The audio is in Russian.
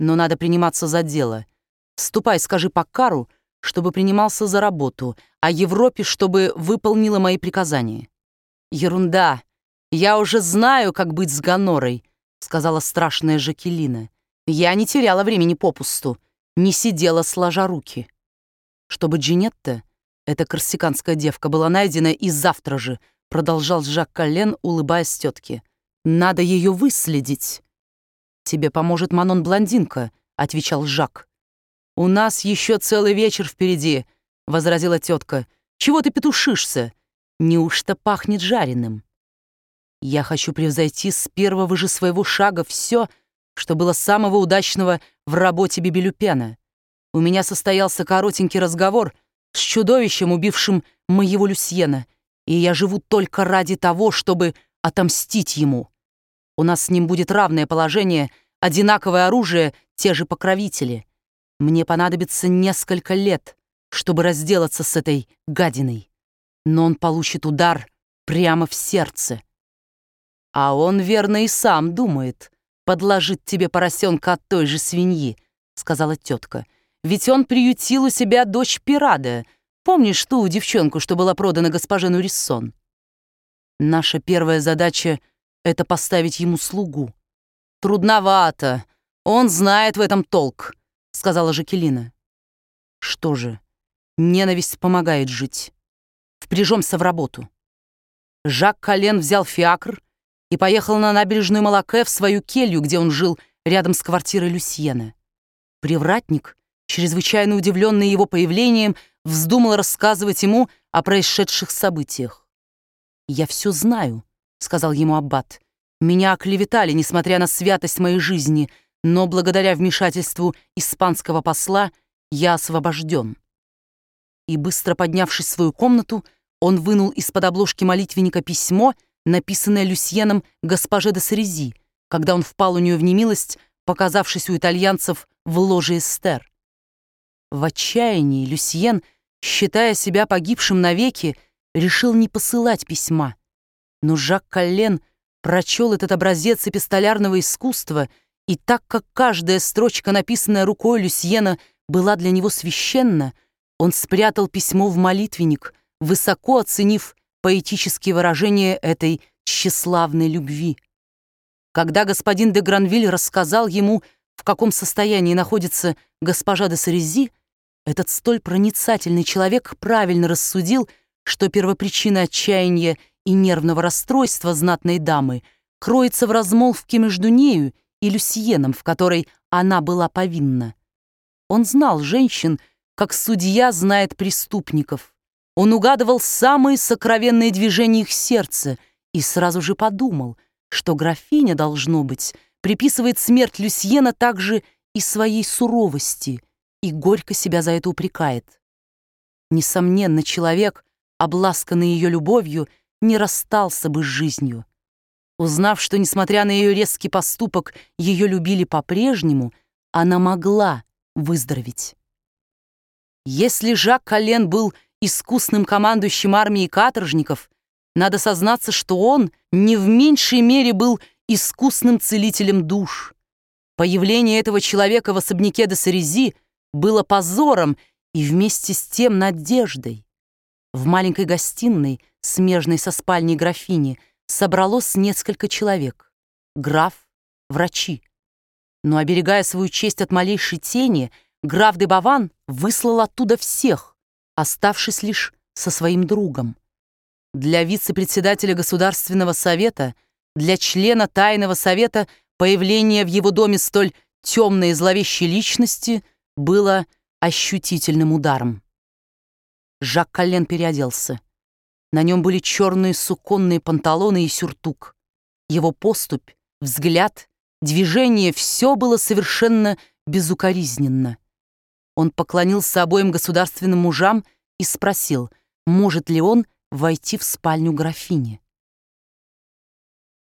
но надо приниматься за дело. Ступай, скажи Паккару, чтобы принимался за работу, а Европе, чтобы выполнила мои приказания». «Ерунда! Я уже знаю, как быть с гонорой», — сказала страшная Жакелина. «Я не теряла времени попусту, не сидела сложа руки. Чтобы Джинетта, эта корсиканская девка, была найдена и завтра же», — продолжал Жак Коллен, улыбаясь тетке. «Надо ее выследить». «Тебе поможет Манон-блондинка», — отвечал Жак. «У нас еще целый вечер впереди», — возразила тетка. «Чего ты петушишься? Неужто пахнет жареным?» «Я хочу превзойти с первого же своего шага все, что было самого удачного в работе Биби Люпена. У меня состоялся коротенький разговор с чудовищем, убившим моего Люсьена, и я живу только ради того, чтобы отомстить ему. У нас с ним будет равное положение, одинаковое оружие, те же покровители. Мне понадобится несколько лет, чтобы разделаться с этой гадиной, но он получит удар прямо в сердце. А он, верно, и сам думает подложить тебе поросенка от той же свиньи», — сказала тетка. «Ведь он приютил у себя дочь Пирада. Помнишь ту девчонку, что была продана госпоже Нуриссон? Наша первая задача — это поставить ему слугу». «Трудновато. Он знает в этом толк», — сказала Жакелина. «Что же, ненависть помогает жить. Впряжемся в работу». Жак Коллен взял фиакр и поехал на набережную Малаке в свою келью, где он жил рядом с квартирой Люсьена. Привратник, чрезвычайно удивленный его появлением, вздумал рассказывать ему о происшедших событиях. «Я все знаю», — сказал ему аббат. «Меня оклеветали, несмотря на святость моей жизни, но благодаря вмешательству испанского посла я освобожден». И, быстро поднявшись в свою комнату, он вынул из-под обложки молитвенника письмо, написанное Люсьеном госпоже де Сарези, когда он впал у нее в немилость, показавшись у итальянцев в ложе Эстер. В отчаянии Люсьен, считая себя погибшим навеки, решил не посылать письма. Но Жак Коллен прочел этот образец эпистолярного искусства, и так как каждая строчка, написанная рукой Люсьена, была для него священна, он спрятал письмо в молитвенник, высоко оценив поэтические выражения этой тщеславной любви. Когда господин де Гранвиль рассказал ему, в каком состоянии находится госпожа де Сарези, этот столь проницательный человек правильно рассудил, что первопричина отчаяния и нервного расстройства знатной дамы кроется в размолвке между нею и Люсьеном, в которой она была повинна. Он знал женщин, как судья знает преступников. Он угадывал самые сокровенные движения их сердца и сразу же подумал, что графиня, должно быть, приписывает смерть Люсьена также и своей суровости и горько себя за это упрекает. Несомненно, человек, обласканный ее любовью, не расстался бы с жизнью. Узнав, что, несмотря на ее резкий поступок, ее любили по-прежнему, она могла выздороветь. Если Жак Коллен был искусным командующим армией каторжников, надо сознаться, что он не в меньшей мере был искусным целителем душ. Появление этого человека в особняке де Сарези было позором и вместе с тем надеждой. В маленькой гостиной, смежной со спальней графини, собралось несколько человек. Граф, врачи. Но, оберегая свою честь от малейшей тени, граф де Баван выслал оттуда всех, оставшись лишь со своим другом. Для вице-председателя Государственного совета, для члена Тайного совета появление в его доме столь темной и зловещей личности было ощутительным ударом. Жак Коллен переоделся. На нем были черные суконные панталоны и сюртук. Его поступь, взгляд, движение — все было совершенно безукоризненно. Он поклонился обоим государственным мужам и спросил, может ли он войти в спальню графини.